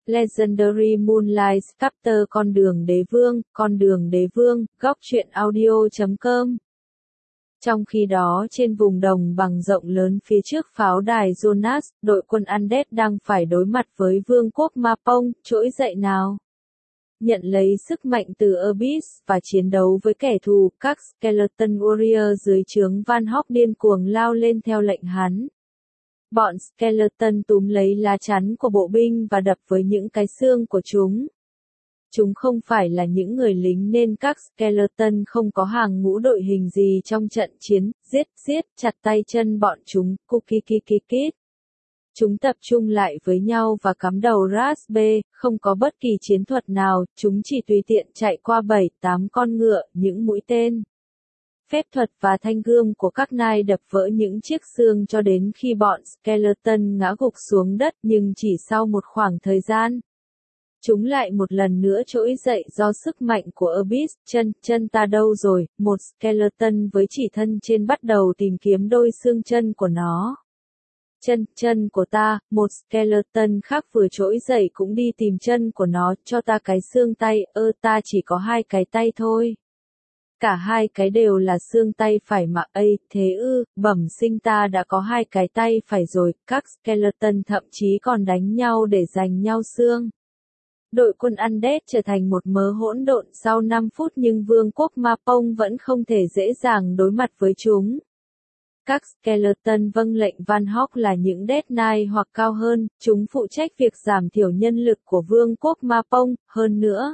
Legendary Moonlight Chapter Con đường đế vương, góc truyện audio.com. Trong khi đó trên vùng đồng bằng rộng lớn phía trước pháo đài Jonas, đội quân Undead đang phải đối mặt với vương quốc Ma Pong, trỗi dậy nào. Nhận lấy sức mạnh từ Abyss và chiến đấu với kẻ thù, các Skeleton Warrior dưới trướng Van Hawk điên cuồng lao lên theo lệnh hắn. Bọn Skeleton túm lấy lá chắn của bộ binh và đập với những cái xương của chúng. Chúng không phải là những người lính nên các Skeleton không có hàng ngũ đội hình gì trong trận chiến, giết, chặt tay chân bọn chúng, kikikikikit. Chúng tập trung lại với nhau và cắm đầu Rasbe, không có bất kỳ chiến thuật nào, chúng chỉ tùy tiện chạy qua 7-8 con ngựa, những mũi tên. Phép thuật và thanh gươm của các nai đập vỡ những chiếc xương cho đến khi bọn Skeleton ngã gục xuống đất, nhưng chỉ sau một khoảng thời gian. Chúng lại một lần nữa trỗi dậy do sức mạnh của Abyss. Chân ta đâu rồi? Một Skeleton với chỉ thân trên bắt đầu tìm kiếm đôi xương chân của nó. Chân của ta, một Skeleton khác vừa trỗi dậy cũng đi tìm chân của nó, cho ta cái xương tay, ta chỉ có 2 cái tay thôi. Cả 2 cái đều là xương tay phải mà, thế ư, bẩm sinh ta đã có 2 cái tay phải rồi, các Skeleton thậm chí còn đánh nhau để giành nhau xương. Đội quân Undead trở thành một mớ hỗn độn sau 5 phút nhưng vương quốc Ma Pong vẫn không thể dễ dàng đối mặt với chúng. Các Skeleton vâng lệnh Van Hawk là những Death Knight hoặc cao hơn, chúng phụ trách việc giảm thiểu nhân lực của vương quốc Ma Pong, hơn nữa.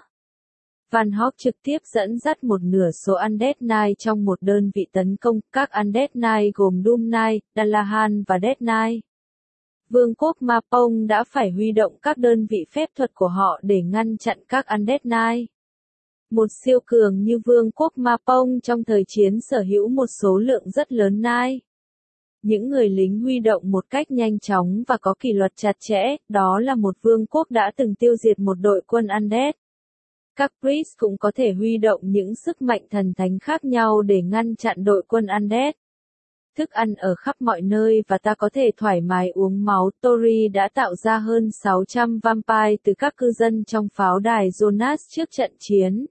Van Hawk trực tiếp dẫn dắt một nửa số Undead Knight trong một đơn vị tấn công, các Undead Knight gồm Doom Knight, Dalahan và Death Knight. Vương quốc Ma Pong đã phải huy động các đơn vị phép thuật của họ để ngăn chặn các Undead Knight. Một siêu cường như vương quốc Ma Pong trong thời chiến sở hữu một số lượng rất lớn Knight. Những người lính huy động một cách nhanh chóng và có kỷ luật chặt chẽ, đó là một vương quốc đã từng tiêu diệt một đội quân Undead. Các Priest cũng có thể huy động những sức mạnh thần thánh khác nhau để ngăn chặn đội quân Undead. Thức ăn ở khắp mọi nơi và ta có thể thoải mái uống máu. Tori đã tạo ra hơn 600 vampire từ các cư dân trong pháo đài Jonas trước trận chiến.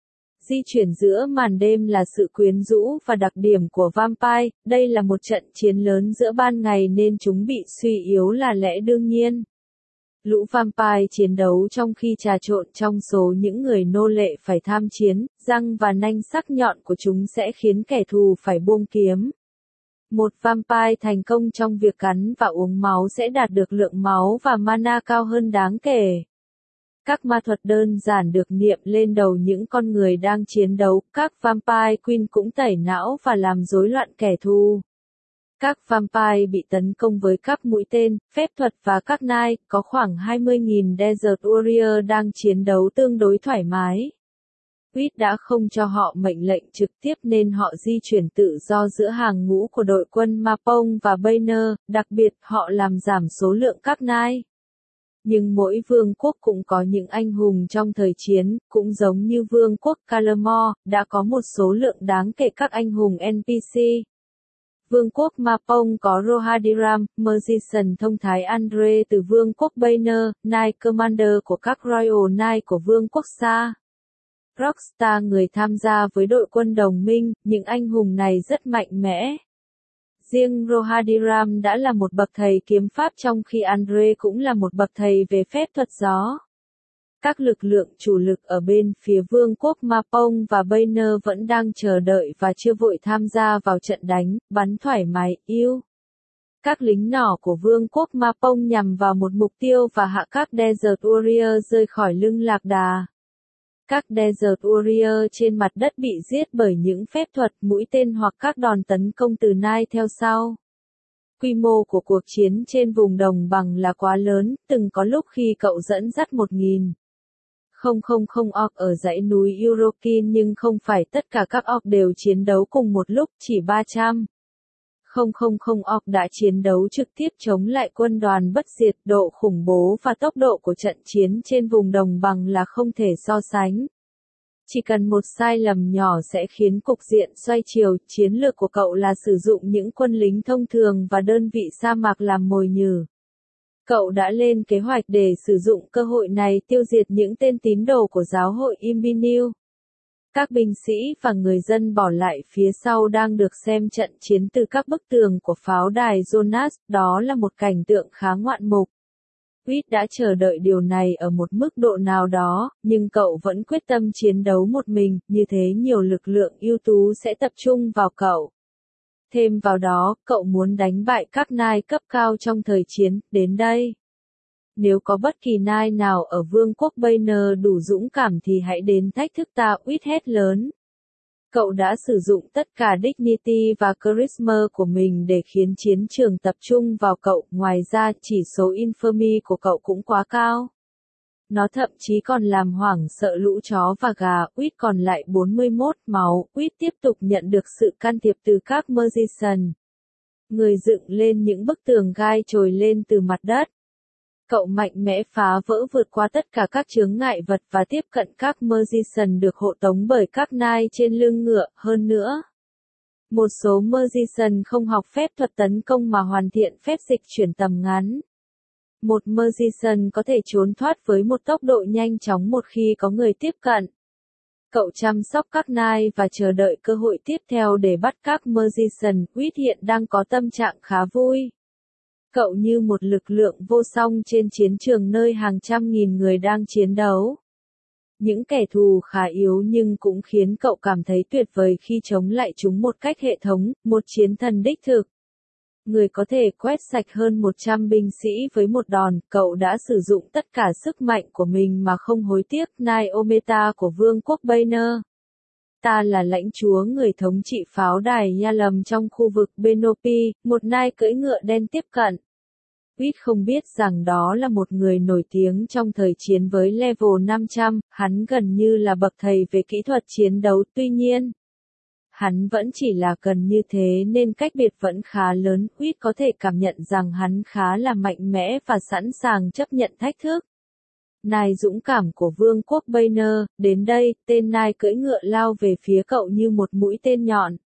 Di chuyển giữa màn đêm là sự quyến rũ và đặc điểm của vampire, đây là một trận chiến lớn giữa ban ngày nên chúng bị suy yếu là lẽ đương nhiên. Lũ vampire chiến đấu trong khi trà trộn trong số những người nô lệ phải tham chiến, răng và nanh sắc nhọn của chúng sẽ khiến kẻ thù phải buông kiếm. Một vampire thành công trong việc cắn và uống máu sẽ đạt được lượng máu và mana cao hơn đáng kể. Các ma thuật đơn giản được niệm lên đầu những con người đang chiến đấu, các vampire queen cũng tẩy não và làm rối loạn kẻ thù. Các vampire bị tấn công với các mũi tên, phép thuật và các knight, có khoảng 20.000 Desert Warrior đang chiến đấu tương đối thoải mái. Quýt đã không cho họ mệnh lệnh trực tiếp nên họ di chuyển tự do giữa hàng ngũ của đội quân Ma Pong và Banner, đặc biệt họ làm giảm số lượng các knight. Nhưng mỗi vương quốc cũng có những anh hùng trong thời chiến, cũng giống như vương quốc Kalamor, đã có một số lượng đáng kể các anh hùng NPC. Vương quốc Ma Pong có Rohadiram, Magician thông thái Andre từ vương quốc Banner, Knight Commander của các Royal Knight của vương quốc Sa. Rockstar người tham gia với đội quân đồng minh, những anh hùng này rất mạnh mẽ. Riêng Rohadiram đã là một bậc thầy kiếm pháp trong khi Andre cũng là một bậc thầy về phép thuật gió. Các lực lượng chủ lực ở bên phía vương quốc Ma Pong và Banner vẫn đang chờ đợi và chưa vội tham gia vào trận đánh, bắn thoải mái, yêu. Các lính nỏ của vương quốc Ma Pong nhằm vào một mục tiêu và hạ các Desert Warrior rơi khỏi lưng lạc đà. Các Desert Warrior trên mặt đất bị giết bởi những phép thuật, mũi tên hoặc các đòn tấn công từ Knight theo sau. Quy mô của cuộc chiến trên vùng đồng bằng là quá lớn, từng có lúc khi cậu dẫn dắt 1.000 orc ở dãy núi Urokin nhưng không phải tất cả các orc đều chiến đấu cùng một lúc, chỉ 300 orc đã chiến đấu trực tiếp chống lại quân đoàn bất diệt. Độ khủng bố và tốc độ của trận chiến trên vùng đồng bằng là không thể so sánh. Chỉ cần một sai lầm nhỏ sẽ khiến cục diện xoay chiều. Chiến lược của cậu là sử dụng những quân lính thông thường và đơn vị sa mạc làm mồi nhử. Cậu đã lên kế hoạch để sử dụng cơ hội này tiêu diệt những tên tín đồ của giáo hội Imbinew. Các binh sĩ và người dân bỏ lại phía sau đang được xem trận chiến từ các bức tường của pháo đài Jonas, đó là một cảnh tượng khá ngoạn mục. Reed đã chờ đợi điều này ở một mức độ nào đó, nhưng cậu vẫn quyết tâm chiến đấu một mình, như thế nhiều lực lượng ưu tú sẽ tập trung vào cậu. Thêm vào đó, cậu muốn đánh bại các nai cấp cao trong thời chiến, đến đây. Nếu có bất kỳ nai nào ở vương quốc Banner đủ dũng cảm thì hãy đến thách thức ta, Reed hét lớn. Cậu đã sử dụng tất cả dignity và charisma của mình để khiến chiến trường tập trung vào cậu, ngoài ra chỉ số infamy của cậu cũng quá cao. Nó thậm chí còn làm hoảng sợ lũ chó và gà. Reed còn lại 41 máu. Reed tiếp tục nhận được sự can thiệp từ các magician. Người dựng lên những bức tường gai trồi lên từ mặt đất. Cậu mạnh mẽ phá vỡ vượt qua tất cả các chướng ngại vật và tiếp cận các magician được hộ tống bởi các nai trên lưng ngựa. Hơn nữa, một số magician không học phép thuật tấn công mà hoàn thiện phép dịch chuyển tầm ngắn. Một magician có thể trốn thoát với một tốc độ nhanh chóng một khi có người tiếp cận. Cậu chăm sóc các nai và chờ đợi cơ hội tiếp theo để bắt các magician. Reed hiện đang có tâm trạng khá vui. Cậu như một lực lượng vô song trên chiến trường nơi hàng trăm nghìn người đang chiến đấu. Những kẻ thù khá yếu nhưng cũng khiến cậu cảm thấy tuyệt vời khi chống lại chúng một cách hệ thống, một chiến thần đích thực. Người có thể quét sạch hơn 100 binh sĩ với một đòn, cậu đã sử dụng tất cả sức mạnh của mình mà không hối tiếc. Nai Ometa của vương quốc Banner. Ta là lãnh chúa người thống trị pháo đài Yalom trong khu vực Benopi, một nai cưỡi ngựa đen tiếp cận. Reed không biết rằng đó là một người nổi tiếng trong thời chiến với level 500, hắn gần như là bậc thầy về kỹ thuật chiến đấu, tuy nhiên, hắn vẫn chỉ là cần như thế nên cách biệt vẫn khá lớn. Reed có thể cảm nhận rằng hắn khá là mạnh mẽ và sẵn sàng chấp nhận thách thức. Nai dũng cảm của vương quốc Banner, đến đây, tên nai cưỡi ngựa lao về phía cậu như một mũi tên nhọn.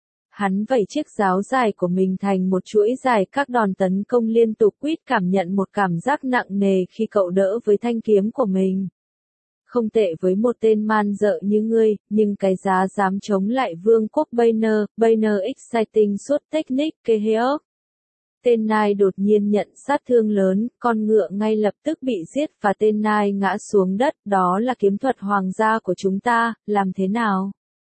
Hắn vẩy chiếc giáo dài của mình thành một chuỗi dài các đòn tấn công liên tục. Reed cảm nhận một cảm giác nặng nề khi cậu đỡ với thanh kiếm của mình. Không tệ với một tên man dợ như ngươi, nhưng cái giá dám chống lại vương quốc Banner. Banner exciting suốt technique Keheok. Tên nai đột nhiên nhận sát thương lớn, con ngựa ngay lập tức bị giết và tên nai ngã xuống đất. Đó là kiếm thuật hoàng gia của chúng ta, làm thế nào?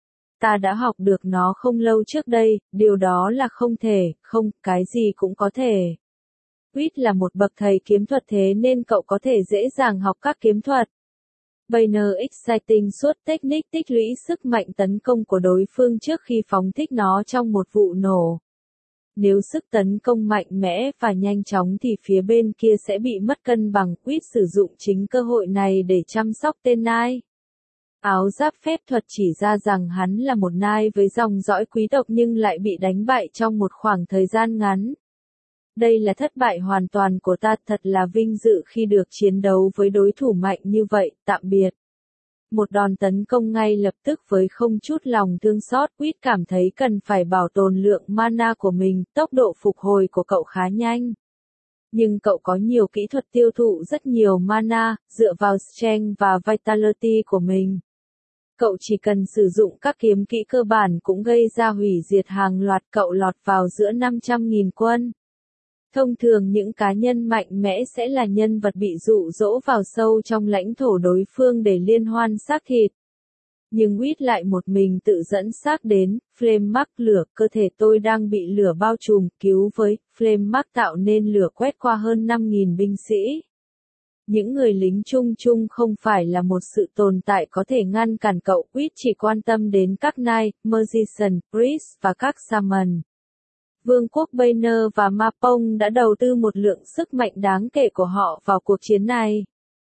Ta đã học được nó không lâu trước đây, điều đó là không thể, không, cái gì cũng có thể. Reed là một bậc thầy kiếm thuật thế nên cậu có thể dễ dàng học các kiếm thuật. Banner exciting suốt technique tích lũy sức mạnh tấn công của đối phương trước khi phóng thích nó trong một vụ nổ. Nếu sức tấn công mạnh mẽ và nhanh chóng thì phía bên kia sẽ bị mất cân bằng. Reed sử dụng chính cơ hội này để chăm sóc tên nai. Áo giáp phép thuật chỉ ra rằng hắn là một nai với dòng dõi quý tộc nhưng lại bị đánh bại trong một khoảng thời gian ngắn. Đây là thất bại hoàn toàn của ta, thật là vinh dự khi được chiến đấu với đối thủ mạnh như vậy, tạm biệt. Một đòn tấn công ngay lập tức với không chút lòng thương xót. Reed cảm thấy cần phải bảo tồn lượng mana của mình, tốc độ phục hồi của cậu khá nhanh. Nhưng cậu có nhiều kỹ thuật tiêu thụ rất nhiều mana, dựa vào strength và vitality của mình. Cậu chỉ cần sử dụng các kiếm kỹ cơ bản cũng gây ra hủy diệt hàng loạt. Cậu lọt vào giữa 500.000 quân. Thông thường những cá nhân mạnh mẽ sẽ là nhân vật bị dụ dỗ vào sâu trong lãnh thổ đối phương để liên hoan xác thịt. Nhưng Reed lại một mình tự dẫn xác đến. Flame Mark lửa, cơ thể tôi đang bị lửa bao trùm, cứu với. Flame Mark tạo nên lửa quét qua hơn 5.000 binh sĩ. Những người lính chung chung không phải là một sự tồn tại có thể ngăn cản cậu. Reed chỉ quan tâm đến các knight, magician, priest và các shaman. Vương quốc Banner và Mapong đã đầu tư một lượng sức mạnh đáng kể của họ vào cuộc chiến này.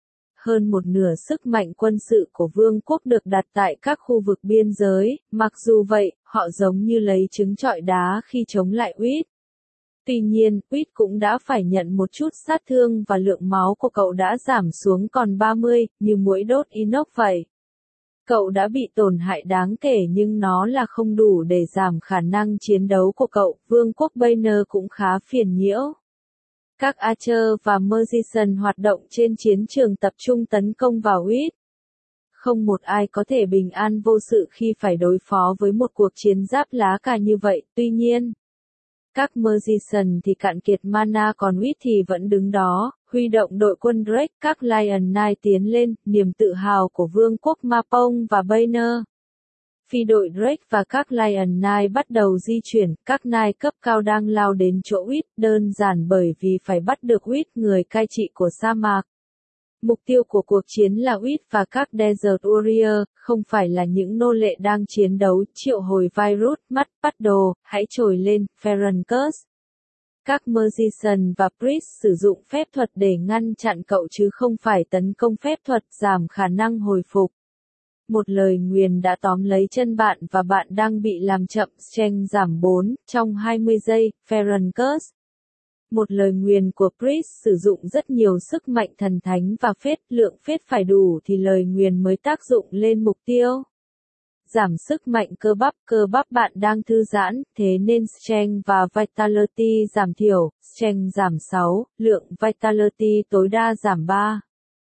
Hơn một nửa sức mạnh quân sự của vương quốc được đặt tại các khu vực biên giới, mặc dù vậy, họ giống như lấy trứng trọi đá khi chống lại Reed. Tuy nhiên, Reed cũng đã phải nhận một chút sát thương và lượng máu của cậu đã giảm xuống còn 30, như muỗi đốt inox vậy. Cậu đã bị tổn hại đáng kể nhưng nó là không đủ để giảm khả năng chiến đấu của cậu. Vương quốc Banner cũng khá phiền nhiễu. các Archer và Magician hoạt động trên chiến trường tập trung tấn công vào Wit. Không một ai có thể bình an vô sự khi phải đối phó với một cuộc chiến giáp lá cà như vậy, tuy nhiên. Các Magician thì cạn kiệt mana còn Wit thì vẫn đứng đó, huy động đội quân Drake, các Lion Knight tiến lên, niềm tự hào của vương quốc Mapong và Banner. Phi đội Drake và các Lion Knight bắt đầu di chuyển, các Knight cấp cao đang lao đến chỗ Wit, đơn giản bởi vì phải bắt được Wit, người cai trị của sa mạc. Mục tiêu của cuộc chiến là Wit và các Desert Warrior, không phải là những nô lệ đang chiến đấu, triệu hồi virus, mắt, bắt đồ, hãy trồi lên, Pharaoh Curse. Các Magician và Priest sử dụng phép thuật để ngăn chặn cậu chứ không phải tấn công phép thuật giảm khả năng hồi phục. Một lời nguyền đã tóm lấy chân bạn và bạn đang bị làm chậm, strength giảm 4, trong 20 giây, Pharaoh Curse. Một lời nguyền của Priest sử dụng rất nhiều sức mạnh thần thánh và phết, lượng phết phải đủ thì lời nguyền mới tác dụng lên mục tiêu. Giảm sức mạnh cơ bắp bạn đang thư giãn, thế nên strength và vitality giảm thiểu, strength giảm 6, lượng vitality tối đa giảm 3.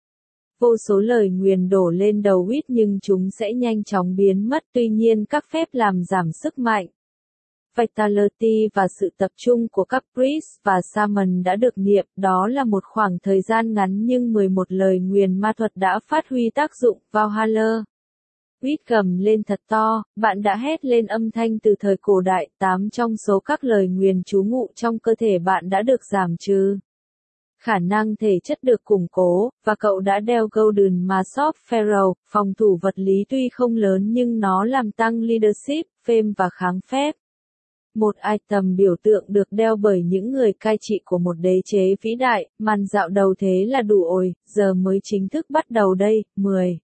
Vô số lời nguyền đổ lên đầu Wit nhưng chúng sẽ nhanh chóng biến mất, tuy nhiên các phép làm giảm sức mạnh. Vitality và sự tập trung của các Priest và Shaman đã được niệm, đó là một khoảng thời gian ngắn nhưng 11 lời nguyền ma thuật đã phát huy tác dụng, Valhalla. Wit gầm lên thật to, bạn đã hét lên âm thanh từ thời cổ đại, 8 trong số các lời nguyền trú ngụ trong cơ thể bạn đã được giảm trừ. Khả năng thể chất được củng cố, và cậu đã đeo Golden Mask of Pharaoh, phòng thủ vật lý tuy không lớn nhưng nó làm tăng leadership, fame và kháng phép. Một item biểu tượng được đeo bởi những người cai trị của một đế chế vĩ đại, màn dạo đầu thế là đủ rồi, giờ mới chính thức bắt đầu đây, 10.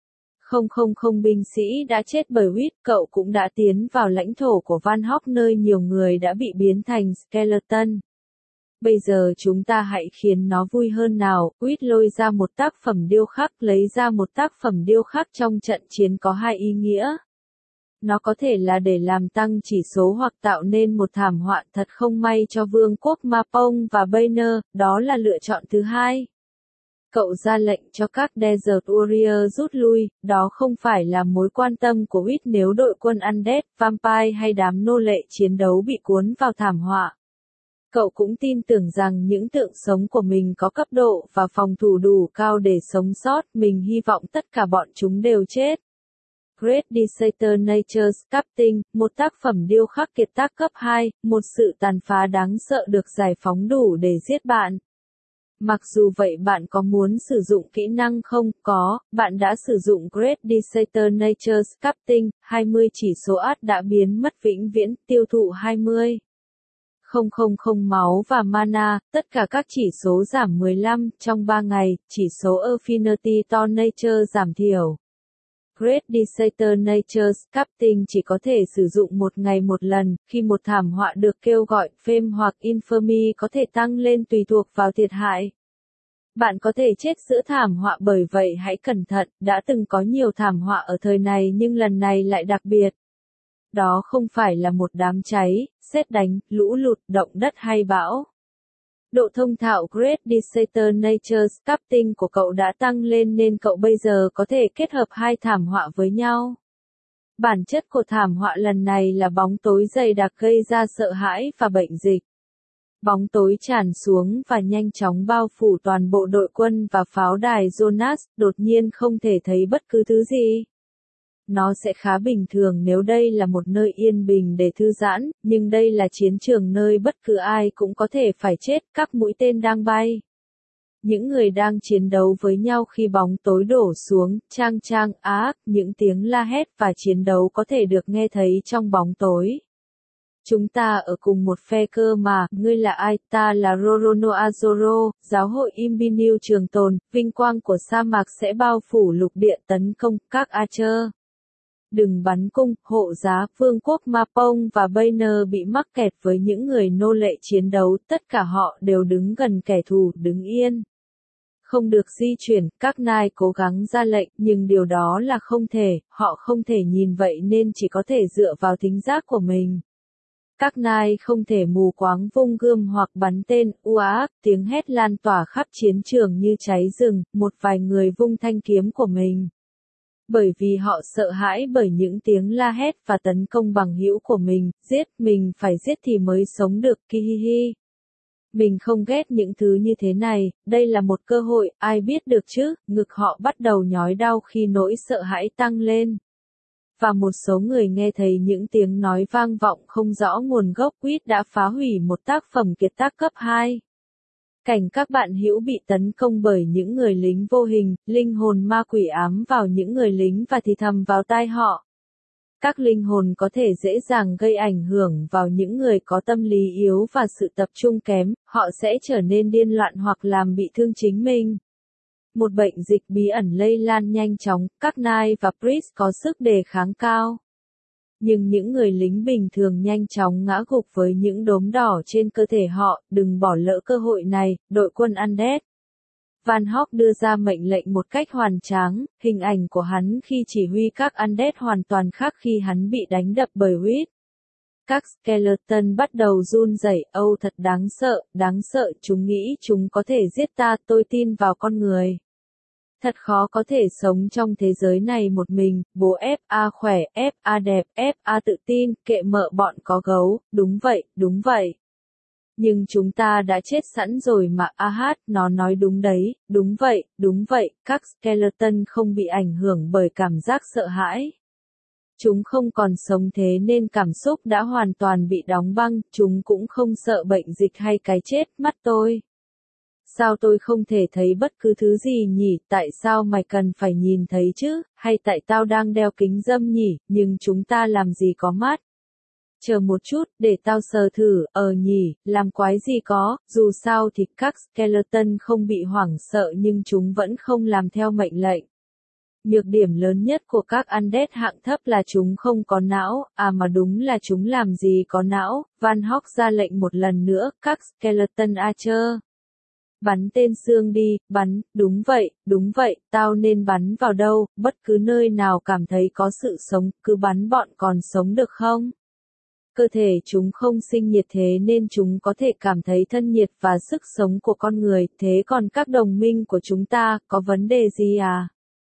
Không binh sĩ đã chết bởi Wit, cậu cũng đã tiến vào lãnh thổ của Van Hawk nơi nhiều người đã bị biến thành skeleton. Bây giờ chúng ta hãy khiến nó vui hơn nào, Wit lôi ra một tác phẩm điêu khắc, lấy ra một tác phẩm điêu khắc trong trận chiến có hai ý nghĩa. Nó có thể là để làm tăng chỉ số hoặc tạo nên một thảm họa thật không may cho vương quốc Mapong và Banner, đó là lựa chọn thứ hai. Cậu ra lệnh cho các Desert Warrior rút lui, đó không phải là mối quan tâm của Wit nếu đội quân Undead, Vampire hay đám nô lệ chiến đấu bị cuốn vào thảm họa. Cậu cũng tin tưởng rằng những tượng sống của mình có cấp độ và phòng thủ đủ cao để sống sót, mình hy vọng tất cả bọn chúng đều chết. Great Decatur Nature's Captain, một tác phẩm điêu khắc kiệt tác cấp 2, một sự tàn phá đáng sợ được giải phóng đủ để giết bạn. Mặc dù vậy bạn có muốn sử dụng kỹ năng không? Có, bạn đã sử dụng Great Decatur Nature's Captain, 20 chỉ số át đã biến mất vĩnh viễn, tiêu thụ 20. 000 máu và mana, tất cả các chỉ số giảm 15, trong 3 ngày, chỉ số Affinity to Nature giảm thiểu. Great Decatur Nature's Captain chỉ có thể sử dụng một ngày một lần, khi một thảm họa được kêu gọi, fame hoặc infamy có thể tăng lên tùy thuộc vào thiệt hại. Bạn có thể chết giữa thảm họa bởi vậy hãy cẩn thận, đã từng có nhiều thảm họa ở thời này nhưng lần này lại đặc biệt. Đó không phải là một đám cháy, sét đánh, lũ lụt, động đất hay bão. Độ thông thạo Great Decatur Nature's Captain của cậu đã tăng lên nên cậu bây giờ có thể kết hợp hai thảm họa với nhau. Bản chất của thảm họa lần này là bóng tối dày đặc gây ra sợ hãi và bệnh dịch. Bóng tối tràn xuống và nhanh chóng bao phủ toàn bộ đội quân và pháo đài Jonas, đột nhiên không thể thấy bất cứ thứ gì. Nó sẽ khá bình thường nếu đây là một nơi yên bình để thư giãn, nhưng đây là chiến trường nơi bất cứ ai cũng có thể phải chết, các mũi tên đang bay. Những người đang chiến đấu với nhau khi bóng tối đổ xuống, những tiếng la hét và chiến đấu có thể được nghe thấy trong bóng tối. Chúng ta ở cùng một phe cơ mà, ngươi là ai, ta là Rorono Azoro, giáo hội Imbiniu trường tồn, vinh quang của sa mạc sẽ bao phủ lục địa tấn công, các Archer. Đừng bắn cung, hộ giá, vương quốc Mapong và Banner bị mắc kẹt với những người nô lệ chiến đấu, tất cả họ đều đứng gần kẻ thù, đứng yên. Không được di chuyển, các Knight cố gắng ra lệnh, nhưng điều đó là không thể, họ không thể nhìn vậy nên chỉ có thể dựa vào thính giác của mình. Các nai không thể mù quáng vung gươm hoặc bắn tên, tiếng hét lan tỏa khắp chiến trường như cháy rừng, một vài người vung thanh kiếm của mình. Bởi vì họ sợ hãi bởi những tiếng la hét và tấn công bằng hữu của mình, giết, mình phải giết thì mới sống được, kihihi. Mình không ghét những thứ như thế này, đây là một cơ hội, ai biết được chứ, ngực họ bắt đầu nhói đau khi nỗi sợ hãi tăng lên. Và một số người nghe thấy những tiếng nói vang vọng không rõ nguồn gốc, Quýt đã phá hủy một tác phẩm kiệt tác cấp 2. Cảnh các bạn hữu bị tấn công bởi những người lính vô hình, linh hồn ma quỷ ám vào những người lính và thì thầm vào tai họ. Các linh hồn có thể dễ dàng gây ảnh hưởng vào những người có tâm lý yếu và sự tập trung kém, họ sẽ trở nên điên loạn hoặc làm bị thương chính mình. Một bệnh dịch bí ẩn lây lan nhanh chóng, các nai và priest có sức đề kháng cao. Nhưng những người lính bình thường nhanh chóng ngã gục với những đốm đỏ trên cơ thể họ, đừng bỏ lỡ cơ hội này, đội quân Undead. Van Hog đưa ra mệnh lệnh một cách hoàn tráng, hình ảnh của hắn khi chỉ huy các Undead hoàn toàn khác khi hắn bị đánh đập bởi Witch. Các skeleton bắt đầu run rẩy, thật đáng sợ, chúng nghĩ chúng có thể giết ta, tôi tin vào con người. Thật khó có thể sống trong thế giới này một mình, bố F.A. khỏe, F.A. đẹp, F.A. tự tin, kệ mợ bọn có gấu, đúng vậy. Nhưng chúng ta đã chết sẵn rồi mà, nó nói đúng vậy, các skeleton không bị ảnh hưởng bởi cảm giác sợ hãi. Chúng không còn sống thế nên cảm xúc đã hoàn toàn bị đóng băng, chúng cũng không sợ bệnh dịch hay cái chết, mắt tôi. Sao tôi không thể thấy bất cứ thứ gì nhỉ, tại sao mày cần phải nhìn thấy chứ, hay tại tao đang đeo kính râm nhỉ, nhưng chúng ta làm gì có mắt. Chờ một chút, để tao sờ thử, nhỉ, làm quái gì có, dù sao thì các skeleton không bị hoảng sợ nhưng chúng vẫn không làm theo mệnh lệnh. Nhược điểm lớn nhất của các Undead hạng thấp là chúng không có não, mà đúng là chúng làm gì có não, Van Hog ra lệnh một lần nữa, các skeleton archer. Bắn tên xương đi, bắn, đúng vậy, tao nên bắn vào đâu, bất cứ nơi nào cảm thấy có sự sống, cứ bắn bọn còn sống được không? Cơ thể chúng không sinh nhiệt thế nên chúng có thể cảm thấy thân nhiệt và sức sống của con người, thế còn các đồng minh của chúng ta, có vấn đề gì à?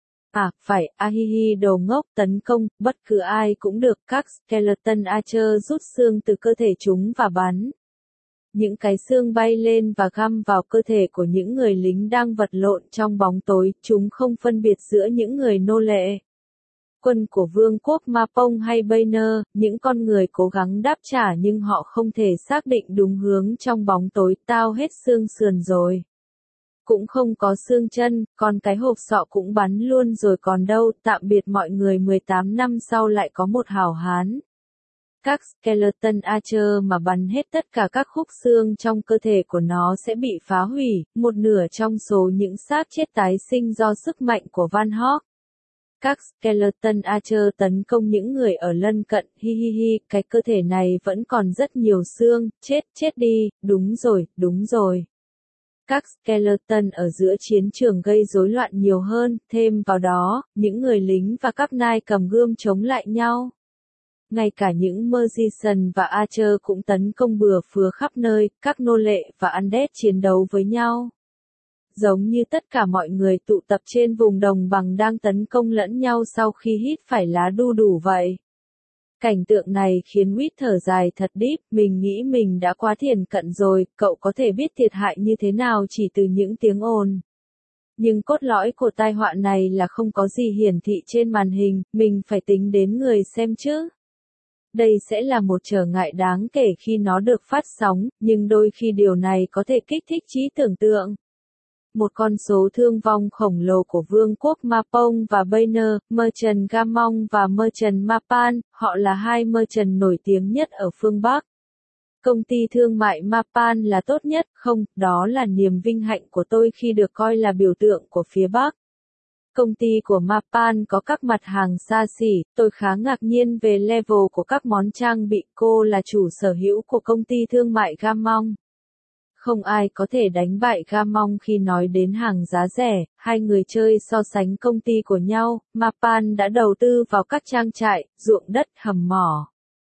Phải, ahihi đồ ngốc, tấn công, bất cứ ai cũng được, các skeleton archer rút xương từ cơ thể chúng và bắn. Những cái xương bay lên và găm vào cơ thể của những người lính đang vật lộn trong bóng tối, chúng không phân biệt giữa những người nô lệ. Quân của vương quốc Mapong hay Banner, những con người cố gắng đáp trả nhưng họ không thể xác định đúng hướng trong bóng tối, tao hết xương sườn rồi. Cũng không có xương chân, còn cái hộp sọ cũng bắn luôn rồi còn đâu, tạm biệt mọi người 18 năm sau lại có một hảo hán. Các skeleton archer mà bắn hết tất cả các khúc xương trong cơ thể của nó sẽ bị phá hủy, một nửa trong số những xác chết tái sinh do sức mạnh của Van Hog. Các skeleton archer tấn công những người ở lân cận, cái cơ thể này vẫn còn rất nhiều xương, chết đi, đúng rồi. Các skeleton ở giữa chiến trường gây rối loạn nhiều hơn, thêm vào đó, những người lính và các nai cầm gươm chống lại nhau. Ngay cả những Magician và Archer cũng tấn công bừa phứa khắp nơi, các nô lệ và Undead chiến đấu với nhau. Giống như tất cả mọi người tụ tập trên vùng đồng bằng đang tấn công lẫn nhau sau khi hít phải lá đu đủ vậy. Cảnh tượng này khiến Wit thở dài thật deep, mình nghĩ mình đã quá thiển cận rồi, cậu có thể biết thiệt hại như thế nào chỉ từ những tiếng ồn. Nhưng cốt lõi của tai họa này là không có gì hiển thị trên màn hình, mình phải tính đến người xem chứ. Đây sẽ là một trở ngại đáng kể khi nó được phát sóng, nhưng đôi khi điều này có thể kích thích trí tưởng tượng. Một con số thương vong khổng lồ của vương quốc Mapong và Banner, Merchant Gamong và Merchant Mapan, họ là hai merchant nổi tiếng nhất ở phương Bắc. Công ty thương mại Mapan là tốt nhất, không, đó là niềm vinh hạnh của tôi khi được coi là biểu tượng của phía Bắc. Công ty của Mapan có các mặt hàng xa xỉ, tôi khá ngạc nhiên về level của các món trang bị, cô là chủ sở hữu của công ty thương mại Gamong. Không ai có thể đánh bại Gamong khi nói đến hàng giá rẻ, hai người chơi so sánh công ty của nhau, Mapan đã đầu tư vào các trang trại, ruộng đất, hầm mỏ.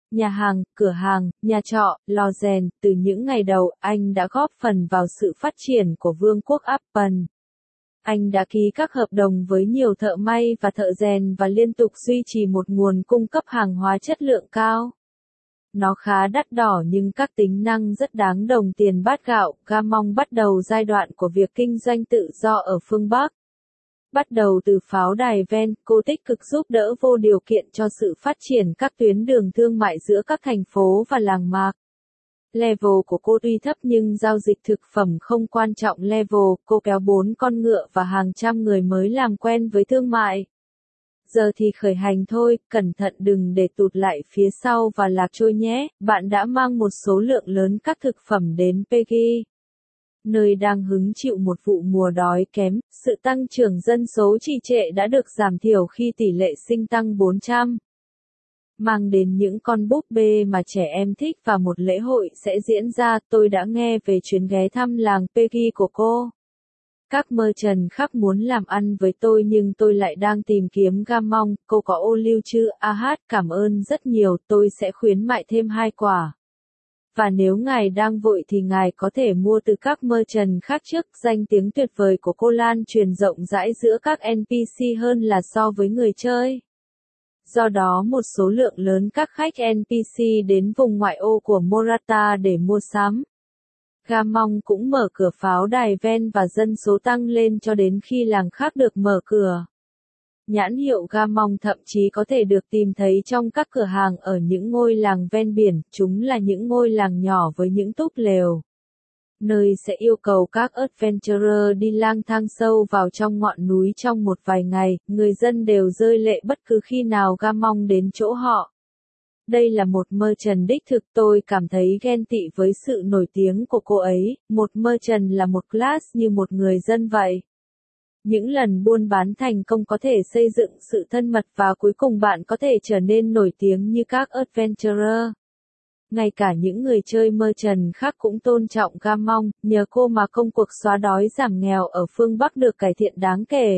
nhà hàng, cửa hàng, nhà trọ, lò rèn, từ những ngày đầu, anh đã góp phần vào sự phát triển của Vương quốc Apple. Anh đã ký các hợp đồng với nhiều thợ may và thợ rèn và liên tục duy trì một nguồn cung cấp hàng hóa chất lượng cao. Nó khá đắt đỏ nhưng các tính năng rất đáng đồng tiền bát gạo. Gammon bắt đầu giai đoạn của việc kinh doanh tự do ở phương Bắc. Bắt đầu từ pháo đài ven, cô tích cực giúp đỡ vô điều kiện cho sự phát triển các tuyến đường thương mại giữa các thành phố và làng mạc. Level của cô tuy thấp nhưng giao dịch thực phẩm không quan trọng level, cô kéo 4 con ngựa và hàng trăm người mới làm quen với thương mại. Giờ thì khởi hành thôi, cẩn thận đừng để tụt lại phía sau và lạc trôi nhé, bạn đã mang một số lượng lớn các thực phẩm đến Peggy, nơi đang hứng chịu một vụ mùa đói kém. Sự tăng trưởng dân số trì trệ đã được giảm thiểu khi tỷ lệ sinh tăng 400. Mang đến những con búp bê mà trẻ em thích và một lễ hội sẽ diễn ra. Tôi đã nghe về chuyến ghé thăm làng Peggy của cô. Các merchant khác muốn làm ăn với tôi nhưng tôi lại đang tìm kiếm Gammon. Cô có ô liu chứ? Cảm ơn rất nhiều, tôi sẽ khuyến mại thêm 2 quả. Và nếu ngài đang vội thì ngài có thể mua từ các merchant khác trước. Danh tiếng tuyệt vời của cô lan truyền rộng rãi giữa các NPC hơn là so với người chơi. Do đó một số lượng lớn các khách NPC đến vùng ngoại ô của Morata để mua sắm. Gammon cũng mở cửa pháo đài ven và dân số tăng lên cho đến khi làng khác được mở cửa. Nhãn hiệu Gammon thậm chí có thể được tìm thấy trong các cửa hàng ở những ngôi làng ven biển, chúng là những ngôi làng nhỏ với những túp lều, nơi sẽ yêu cầu các adventurer đi lang thang sâu vào trong ngọn núi trong một vài ngày. Người dân đều rơi lệ bất cứ khi nào Gammon đến chỗ họ. Đây là một merchant đích thực, tôi cảm thấy ghen tị với sự nổi tiếng của cô ấy. Một merchant là một class như một người dân vậy. Những lần buôn bán thành công có thể xây dựng sự thân mật và cuối cùng bạn có thể trở nên nổi tiếng như các adventurer. Ngay cả những người chơi merchant khác cũng tôn trọng Gammon, nhờ cô mà công cuộc xóa đói giảm nghèo ở phương Bắc được cải thiện đáng kể.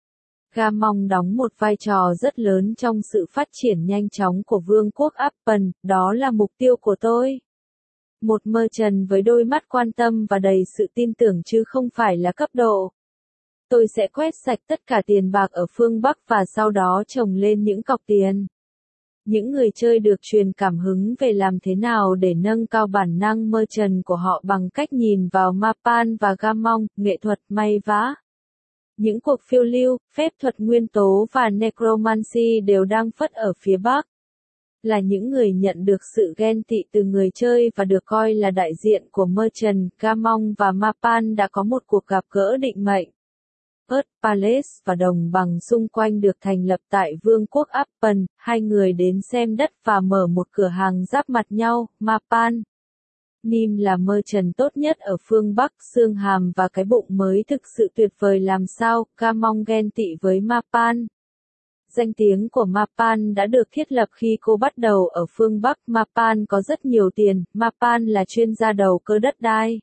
Gammon đóng một vai trò rất lớn trong sự phát triển nhanh chóng của Vương quốc Apple, đó là mục tiêu của tôi. Một merchant với đôi mắt quan tâm và đầy sự tin tưởng chứ không phải là cấp độ. Tôi sẽ quét sạch tất cả tiền bạc ở phương Bắc và sau đó trồng lên những cọc tiền. Những người chơi được truyền cảm hứng về làm thế nào để nâng cao bản năng merchant của họ bằng cách nhìn vào Mapan và Gammon, nghệ thuật may vá. Những cuộc phiêu lưu, phép thuật nguyên tố và necromancy đều đang phất ở phía Bắc. Là những người nhận được sự ghen tị từ người chơi và được coi là đại diện của merchant, Gammon và Mapan đã có một cuộc gặp gỡ định mệnh. Earth Palace và đồng bằng xung quanh được thành lập tại Vương quốc Apple, hai người đến xem đất và mở một cửa hàng giáp mặt nhau. Mapan Nim là merchant tốt nhất ở phương Bắc, xương hàm và cái bụng mới thực sự tuyệt vời làm sao. Gammon ghen tị với Mapan. Danh tiếng của Mapan đã được thiết lập khi cô bắt đầu ở phương Bắc. Mapan có rất nhiều tiền, Mapan là chuyên gia đầu cơ đất đai.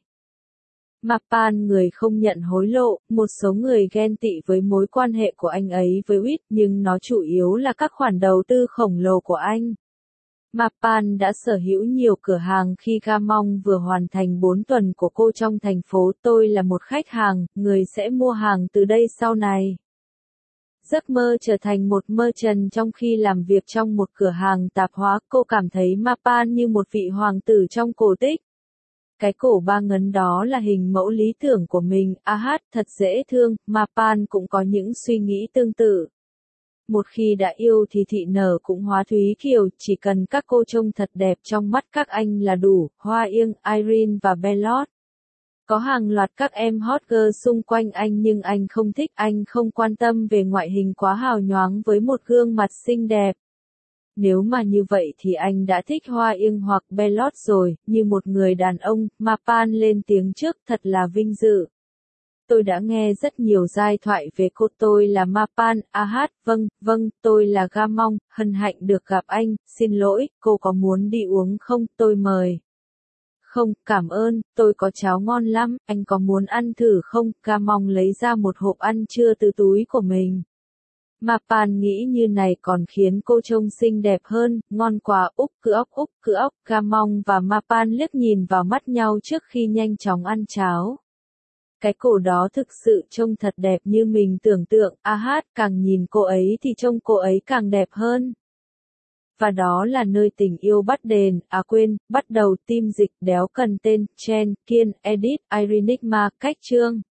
Mapan người không nhận hối lộ, một số người ghen tị với mối quan hệ của anh ấy với Witt, nhưng nó chủ yếu là các khoản đầu tư khổng lồ của anh. Mapan đã sở hữu nhiều cửa hàng khi Gammon vừa hoàn thành 4 tuần của cô trong thành phố. Tôi là một khách hàng, người sẽ mua hàng từ đây sau này. Giấc mơ trở thành một merchant trong khi làm việc trong một cửa hàng tạp hóa, cô cảm thấy Mapan như một vị hoàng tử trong cổ tích. Cái cổ ba ngấn đó là hình mẫu lý tưởng của mình. Thật dễ thương. Mapan cũng có những suy nghĩ tương tự. Một khi đã yêu thì thị nở cũng hóa thúy kiều, chỉ cần các cô trông thật đẹp trong mắt các anh là đủ. Hoa Yên, Irene và Bellot. Có hàng loạt các em hot girl xung quanh anh nhưng anh không thích, anh không quan tâm về ngoại hình quá hào nhoáng với một gương mặt xinh đẹp. Nếu mà như vậy thì anh đã thích Hoa Yên hoặc Bellot rồi, như một người đàn ông. Mapan lên tiếng trước, thật là vinh dự. Tôi đã nghe rất nhiều giai thoại về cô. Tôi là Mapan. Vâng, tôi là Gammon, hân hạnh được gặp anh. Xin lỗi, cô có muốn đi uống không? Tôi mời. Không, cảm ơn, tôi có cháo ngon lắm, anh có muốn ăn thử không? Gammon lấy ra một hộp ăn trưa từ túi của mình. Mapan nghĩ như này còn khiến cô trông xinh đẹp hơn, ngon quá. Úc cự ốc, Gamong và Mapan liếc nhìn vào mắt nhau trước khi nhanh chóng ăn cháo. Cái cổ đó thực sự trông thật đẹp như mình tưởng tượng, càng nhìn cô ấy thì trông cô ấy càng đẹp hơn. Và đó là nơi tình yêu bắt đầu. Team dịch đéo cần tên, Chen, Kiên, Edit, Irenigma, cách chương.